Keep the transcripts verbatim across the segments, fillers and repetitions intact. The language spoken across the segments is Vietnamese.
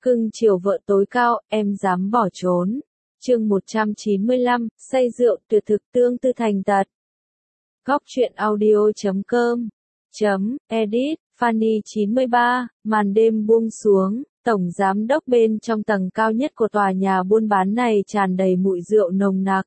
Cưng chiều vợ tối cao, em dám bỏ trốn. Chương một trăm chín mươi lăm, say rượu tuyệt thực tương tư thành tật. Góc truyện audio chấm com chấm edit Fanny chín mươi ba, màn đêm buông xuống, tổng giám đốc bên trong tầng cao nhất của tòa nhà buôn bán này tràn đầy mùi rượu nồng nặc.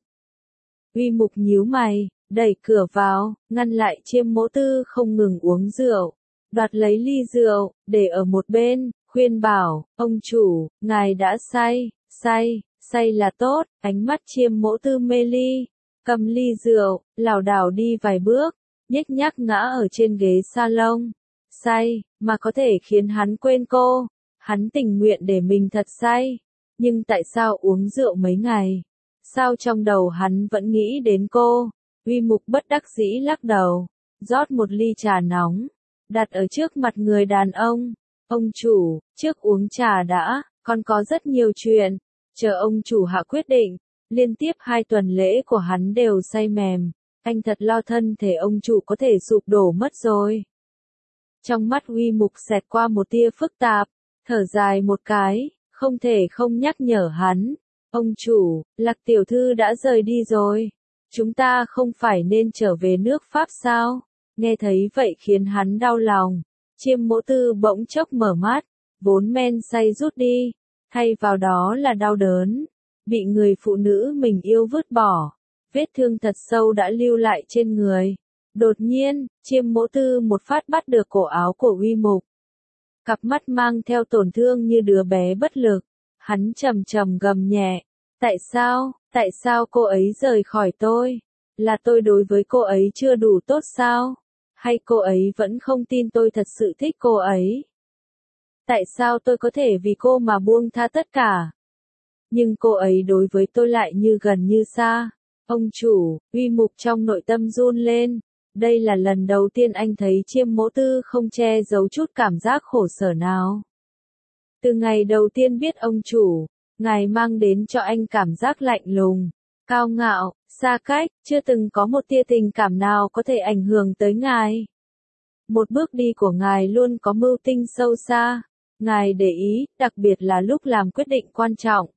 Uy Mục nhíu mày, đẩy cửa vào, ngăn lại Chiêm Mỗ Tư không ngừng uống rượu, đoạt lấy ly rượu, để ở một bên, khuyên bảo, ông chủ, ngài đã say, say, say là tốt, ánh mắt Chiêm Mỗ Tư mê ly, cầm ly rượu, lảo đảo đi vài bước, nhếch nhác ngã ở trên ghế salon. Say, mà có thể khiến hắn quên cô, hắn tình nguyện để mình thật say, nhưng tại sao uống rượu mấy ngày? Sao trong đầu hắn vẫn nghĩ đến cô? Uy Mục bất đắc dĩ lắc đầu, rót một ly trà nóng, đặt ở trước mặt người đàn ông. Ông chủ, trước uống trà đã, còn có rất nhiều chuyện. Chờ ông chủ hạ quyết định, liên tiếp hai tuần lễ của hắn đều say mềm. Anh thật lo thân thể ông chủ có thể sụp đổ mất rồi. Trong mắt Uy Mục xẹt qua một tia phức tạp, thở dài một cái, không thể không nhắc nhở hắn. Ông chủ, Lạc tiểu thư đã rời đi rồi. Chúng ta không phải nên trở về nước Pháp sao? Nghe thấy vậy khiến hắn đau lòng. Chiêm Mỗ Tư bỗng chốc mở mắt, vốn men say rút đi, thay vào đó là đau đớn. Bị người phụ nữ mình yêu vứt bỏ, vết thương thật sâu đã lưu lại trên người. Đột nhiên, Chiêm Mỗ Tư một phát bắt được cổ áo của Uy Mục. Cặp mắt mang theo tổn thương như đứa bé bất lực. Hắn trầm trầm gầm nhẹ. Tại sao, tại sao cô ấy rời khỏi tôi? Là tôi đối với cô ấy chưa đủ tốt sao? Hay cô ấy vẫn không tin tôi thật sự thích cô ấy? Tại sao tôi có thể vì cô mà buông tha tất cả? Nhưng cô ấy đối với tôi lại như gần như xa. Ông chủ, Uy Mục trong nội tâm run lên. Đây là lần đầu tiên anh thấy Chiêm Mỗ Tư không che giấu chút cảm giác khổ sở nào. Từ ngày đầu tiên biết ông chủ, ngài mang đến cho anh cảm giác lạnh lùng, cao ngạo, xa cách, chưa từng có một tia tình cảm nào có thể ảnh hưởng tới ngài. Một bước đi của ngài luôn có mưu tinh sâu xa, ngài để ý, đặc biệt là lúc làm quyết định quan trọng.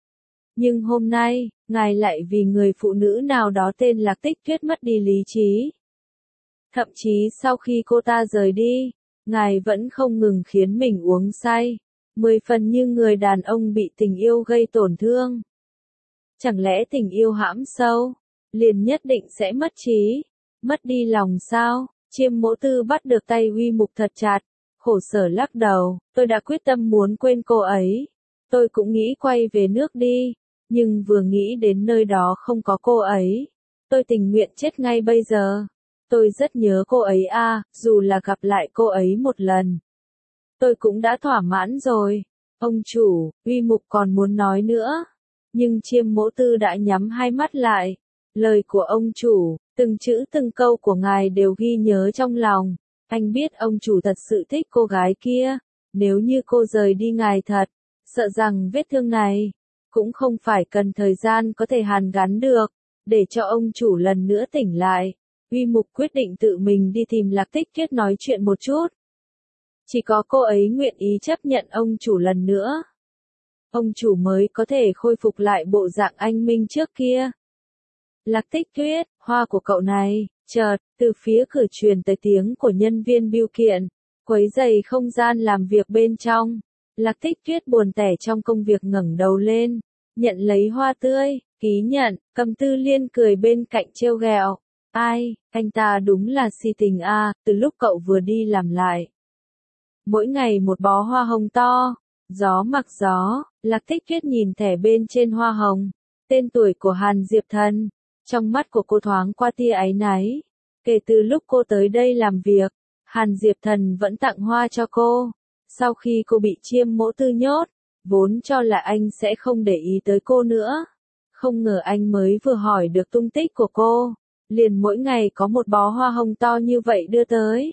Nhưng hôm nay, ngài lại vì người phụ nữ nào đó tên Lạc Tích Tuyết mất đi lý trí. Thậm chí sau khi cô ta rời đi, ngài vẫn không ngừng khiến mình uống say, mười phần như người đàn ông bị tình yêu gây tổn thương. Chẳng lẽ tình yêu hãm sâu, liền nhất định sẽ mất trí, mất đi lòng sao? Chiêm Mỗ Tư bắt được tay Uy Mục thật chặt, khổ sở lắc đầu, tôi đã quyết tâm muốn quên cô ấy. Tôi cũng nghĩ quay về nước đi, nhưng vừa nghĩ đến nơi đó không có cô ấy, tôi tình nguyện chết ngay bây giờ. Tôi rất nhớ cô ấy a, à, dù là gặp lại cô ấy một lần. Tôi cũng đã thỏa mãn rồi. Ông chủ, Uy Mục còn muốn nói nữa. Nhưng Chiêm Mỗ Tư đã nhắm hai mắt lại. Lời của ông chủ, từng chữ từng câu của ngài đều ghi nhớ trong lòng. Anh biết ông chủ thật sự thích cô gái kia. Nếu như cô rời đi ngài thật, sợ rằng vết thương này cũng không phải cần thời gian có thể hàn gắn được. Để cho ông chủ lần nữa tỉnh lại, Uy Mục quyết định tự mình đi tìm Lạc Tích Tuyết nói chuyện một chút. Chỉ có cô ấy nguyện ý chấp nhận ông chủ lần nữa, ông chủ mới có thể khôi phục lại bộ dạng anh minh trước kia. Lạc Tích Tuyết, hoa của cậu này, chợt, từ phía cửa truyền tới tiếng của nhân viên bưu kiện, quấy rầy không gian làm việc bên trong. Lạc Tích Tuyết buồn tẻ trong công việc ngẩng đầu lên, nhận lấy hoa tươi, ký nhận, Cầm Tư Liên cười bên cạnh trêu ghẹo. Ai, anh ta đúng là si tình a, à, từ lúc cậu vừa đi làm lại. Mỗi ngày một bó hoa hồng to, gió mặc gió, Lạc Tích Tuyết nhìn thẻ bên trên hoa hồng, tên tuổi của Hàn Diệp Thần, trong mắt của cô thoáng qua tia áy náy. Kể từ lúc cô tới đây làm việc, Hàn Diệp Thần vẫn tặng hoa cho cô. Sau khi cô bị Chiêm Mỗ Tư nhốt, vốn cho là anh sẽ không để ý tới cô nữa. Không ngờ anh mới vừa hỏi được tung tích của cô, liền mỗi ngày có một bó hoa hồng to như vậy đưa tới.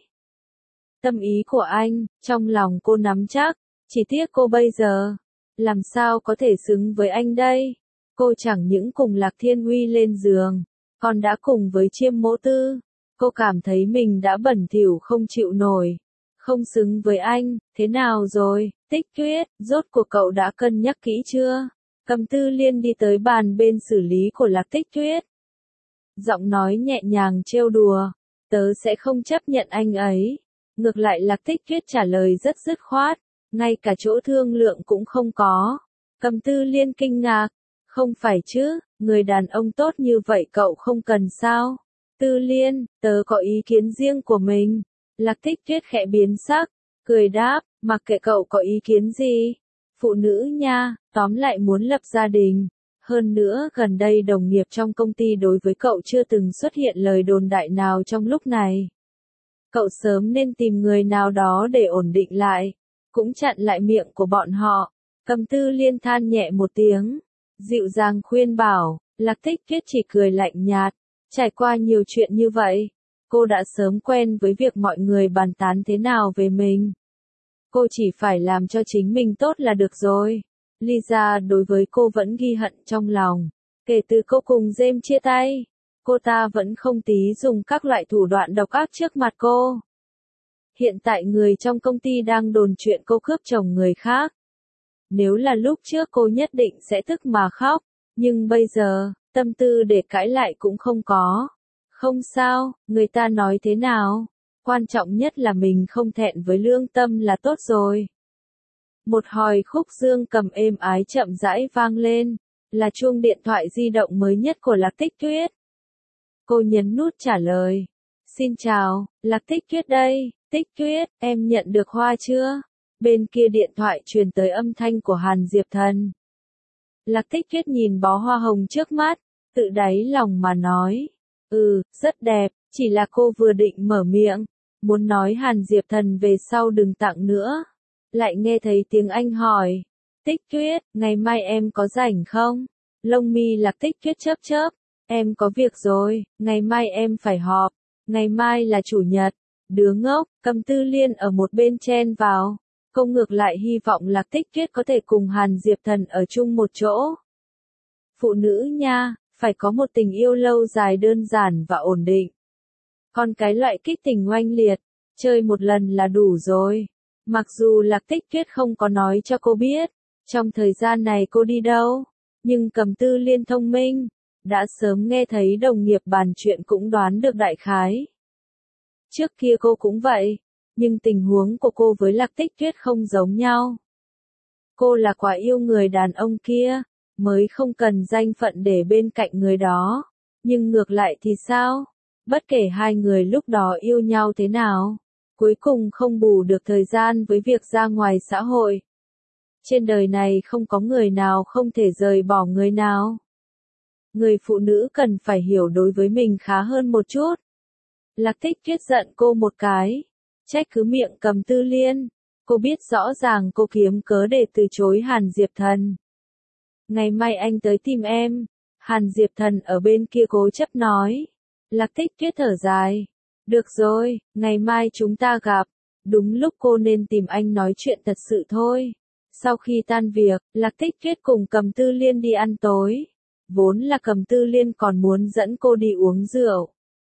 Tâm ý của anh, trong lòng cô nắm chắc, chỉ tiếc cô bây giờ, làm sao có thể xứng với anh đây? Cô chẳng những cùng Lạc Thiên Uy lên giường, còn đã cùng với Chiêm Mỗ Tư. Cô cảm thấy mình đã bẩn thỉu không chịu nổi, không xứng với anh. Thế nào rồi, Tích Tuyết, rốt cuộc cậu đã cân nhắc kỹ chưa? Cầm Tư Liên đi tới bàn bên xử lý của Lạc Tích Tuyết. Giọng nói nhẹ nhàng trêu đùa, tớ sẽ không chấp nhận anh ấy. Ngược lại Lạc Tích Tuyết trả lời rất dứt khoát, ngay cả chỗ thương lượng cũng không có. Cầm Tư Liên kinh ngạc, không phải chứ, người đàn ông tốt như vậy cậu không cần sao? Tư Liên, tớ có ý kiến riêng của mình. Lạc Tích Tuyết khẽ biến sắc, cười đáp, mặc kệ cậu có ý kiến gì. Phụ nữ nha, tóm lại muốn lập gia đình. Hơn nữa gần đây đồng nghiệp trong công ty đối với cậu chưa từng xuất hiện lời đồn đại nào trong lúc này. Cậu sớm nên tìm người nào đó để ổn định lại, cũng chặn lại miệng của bọn họ. Cầm Tư Liên than nhẹ một tiếng, dịu dàng khuyên bảo, Lạc Tích Tuyết chỉ cười lạnh nhạt. Trải qua nhiều chuyện như vậy, cô đã sớm quen với việc mọi người bàn tán thế nào về mình. Cô chỉ phải làm cho chính mình tốt là được rồi. Lisa đối với cô vẫn ghi hận trong lòng. Kể từ cô cùng James chia tay, cô ta vẫn không tí dùng các loại thủ đoạn độc ác trước mặt cô. Hiện tại người trong công ty đang đồn chuyện cô cướp chồng người khác. Nếu là lúc trước cô nhất định sẽ tức mà khóc, nhưng bây giờ, tâm tư để cãi lại cũng không có. Không sao, người ta nói thế nào? Quan trọng nhất là mình không thẹn với lương tâm là tốt rồi. Một hồi khúc dương cầm êm ái chậm rãi vang lên, là chuông điện thoại di động mới nhất của Lạc Tích Tuyết. Cô nhấn nút trả lời. Xin chào, Lạc Tích Tuyết đây. Tích Tuyết, em nhận được hoa chưa? Bên kia điện thoại truyền tới âm thanh của Hàn Diệp Thần. Lạc Tích Tuyết nhìn bó hoa hồng trước mắt, tự đáy lòng mà nói. Ừ, rất đẹp, chỉ là cô vừa định mở miệng, muốn nói Hàn Diệp Thần về sau đừng tặng nữa. Lại nghe thấy tiếng anh hỏi. Tích Tuyết, ngày mai em có rảnh không? Lông mi Lạc Tích Tuyết chớp chớp. Em có việc rồi, ngày mai em phải họp. Ngày mai là chủ nhật. Đứa ngốc, Cầm Tư Liên ở một bên chen vào. Cô ngược lại hy vọng Lạc Tích Tuyết có thể cùng Hàn Diệp Thần ở chung một chỗ. Phụ nữ nha, phải có một tình yêu lâu dài đơn giản và ổn định. Còn cái loại kích tình oanh liệt, chơi một lần là đủ rồi. Mặc dù Lạc Tích Tuyết không có nói cho cô biết, trong thời gian này cô đi đâu, nhưng Cầm Tư Liên thông minh, đã sớm nghe thấy đồng nghiệp bàn chuyện cũng đoán được đại khái. Trước kia cô cũng vậy, nhưng tình huống của cô với Lạc Tích Tuyết không giống nhau. Cô là quả yêu người đàn ông kia, mới không cần danh phận để bên cạnh người đó. Nhưng ngược lại thì sao? Bất kể hai người lúc đó yêu nhau thế nào, cuối cùng không bù được thời gian với việc ra ngoài xã hội. Trên đời này không có người nào không thể rời bỏ người nào. Người phụ nữ cần phải hiểu đối với mình khá hơn một chút. Lạc Tích Tuyết giận cô một cái, trách cứ miệng Cầm Tư Liên. Cô biết rõ ràng cô kiếm cớ để từ chối Hàn Diệp Thần. Ngày mai anh tới tìm em. Hàn Diệp Thần ở bên kia cố chấp nói. Lạc Tích Tuyết thở dài. Được rồi, ngày mai chúng ta gặp. Đúng lúc cô nên tìm anh nói chuyện thật sự thôi. Sau khi tan việc, Lạc Tích Tuyết cùng Cầm Tư Liên đi ăn tối. Vốn là Cầm Tư Liên còn muốn dẫn cô đi uống rượu.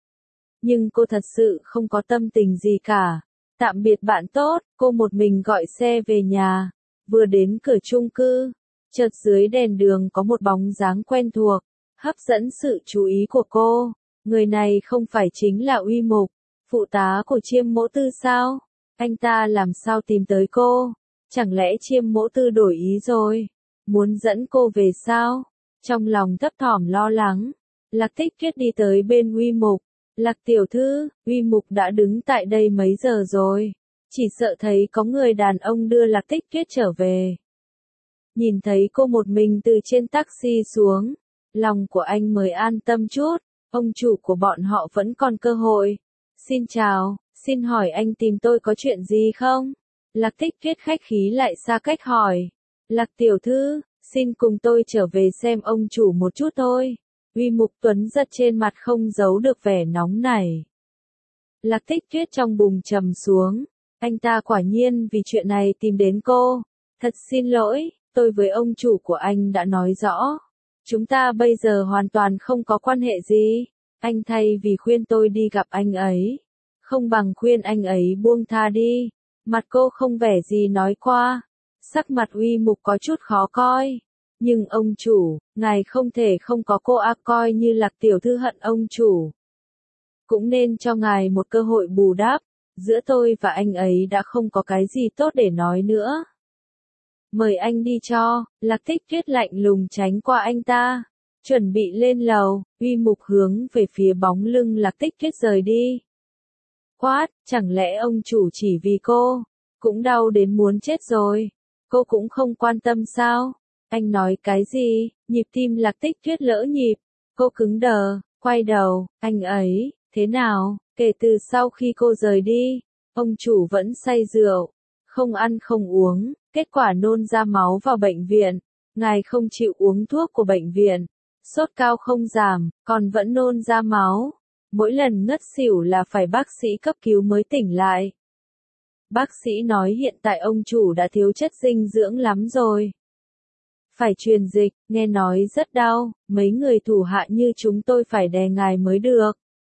Nhưng cô thật sự không có tâm tình gì cả. Tạm biệt bạn tốt, cô một mình gọi xe về nhà. Vừa đến cửa chung cư, chợt dưới đèn đường có một bóng dáng quen thuộc, hấp dẫn sự chú ý của cô. Người này không phải chính là Uy Mục, phụ tá của Chiêm Mỗ Tư sao? Anh ta làm sao tìm tới cô? Chẳng lẽ Chiêm Mỗ Tư đổi ý rồi? Muốn dẫn cô về sao? Trong lòng thấp thỏm lo lắng, Lạc Tích Tuyết đi tới bên Uy Mục. Lạc tiểu thư, Uy Mục đã đứng tại đây mấy giờ rồi. Chỉ sợ thấy có người đàn ông đưa Lạc Tích Tuyết trở về. Nhìn thấy cô một mình từ trên taxi xuống, lòng của anh mới an tâm chút. Ông chủ của bọn họ vẫn còn cơ hội. Xin chào, xin hỏi anh tìm tôi có chuyện gì không? Lạc Tích Tuyết khách khí lại xa cách hỏi. Lạc tiểu thư, xin cùng tôi trở về xem ông chủ một chút thôi. Uy Mục Tuấn giật trên mặt không giấu được vẻ nóng nảy. Lạc Tích Tuyết trong bùng trầm xuống. Anh ta quả nhiên vì chuyện này tìm đến cô. Thật xin lỗi, tôi với ông chủ của anh đã nói rõ. Chúng ta bây giờ hoàn toàn không có quan hệ gì. Anh thay vì khuyên tôi đi gặp anh ấy, không bằng khuyên anh ấy buông tha đi. Mặt cô không vẻ gì nói qua. Sắc mặt Uy Mục có chút khó coi. Nhưng ông chủ, ngài không thể không có cô a, coi như Lạc tiểu thư hận ông chủ. Cũng nên cho ngài một cơ hội bù đắp, giữa tôi và anh ấy đã không có cái gì tốt để nói nữa. Mời anh đi cho, Lạc Tích Tuyết lạnh lùng tránh qua anh ta. Chuẩn bị lên lầu, Uy Mục hướng về phía bóng lưng Lạc Tích Tuyết rời đi. Quát, chẳng lẽ ông chủ chỉ vì cô, cũng đau đến muốn chết rồi. Cô cũng không quan tâm sao? Anh nói cái gì? Nhịp tim Lạc Tích Tuyết lỡ nhịp. Cô cứng đờ, quay đầu, anh ấy, thế nào? Kể từ sau khi cô rời đi, ông chủ vẫn say rượu, không ăn không uống, kết quả nôn ra máu vào bệnh viện. Ngài không chịu uống thuốc của bệnh viện, sốt cao không giảm, còn vẫn nôn ra máu. Mỗi lần ngất xỉu là phải bác sĩ cấp cứu mới tỉnh lại. Bác sĩ nói hiện tại ông chủ đã thiếu chất dinh dưỡng lắm rồi. Phải truyền dịch, nghe nói rất đau, mấy người thủ hạ như chúng tôi phải đè ngài mới được.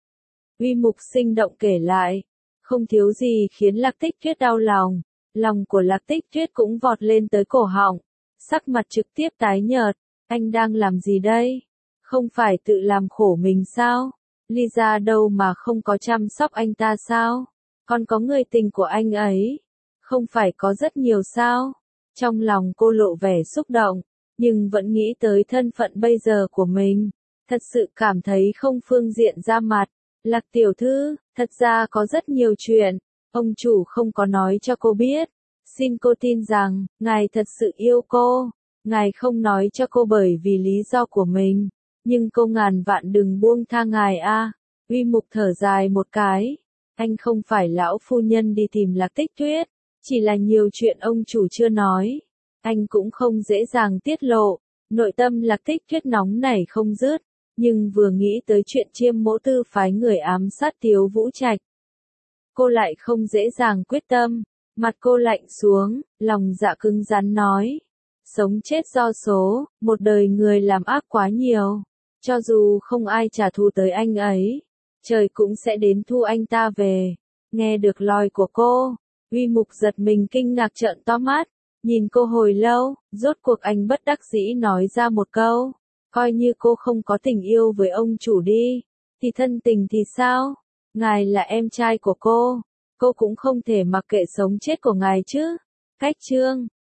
Uy Mục sinh động kể lại, không thiếu gì khiến Lạc Tích Tuyết đau lòng, lòng của Lạc Tích Tuyết cũng vọt lên tới cổ họng, sắc mặt trực tiếp tái nhợt, anh đang làm gì đây? Không phải tự làm khổ mình sao? Lisa đâu mà không có chăm sóc anh ta sao? Còn có người tình của anh ấy, không phải có rất nhiều sao? Trong lòng cô lộ vẻ xúc động, nhưng vẫn nghĩ tới thân phận bây giờ của mình, thật sự cảm thấy không phương diện ra mặt. Lạc tiểu thư, thật ra có rất nhiều chuyện, ông chủ không có nói cho cô biết. Xin cô tin rằng, ngài thật sự yêu cô. Ngài không nói cho cô bởi vì lý do của mình, nhưng cô ngàn vạn đừng buông tha ngài a. Uy Mục thở dài một cái. Anh không phải lão phu nhân đi tìm Lạc Tích Tuyết, chỉ là nhiều chuyện ông chủ chưa nói. Anh cũng không dễ dàng tiết lộ. Nội tâm Lạc Tích Tuyết nóng nảy không dứt, nhưng vừa nghĩ tới chuyện Chiêm Mỗ Tư phái người ám sát Tiếu Vũ Trạch, cô lại không dễ dàng quyết tâm. Mặt cô lạnh xuống, lòng dạ cứng rắn nói. Sống chết do số, một đời người làm ác quá nhiều. Cho dù không ai trả thù tới anh ấy, trời cũng sẽ đến thu anh ta về. Nghe được lời của cô, Uy Mục giật mình kinh ngạc trợn to mắt, nhìn cô hồi lâu, rốt cuộc anh bất đắc dĩ nói ra một câu. Coi như cô không có tình yêu với ông chủ đi, thì thân tình thì sao? Ngài là em trai của cô, cô cũng không thể mặc kệ sống chết của ngài chứ. Cách chương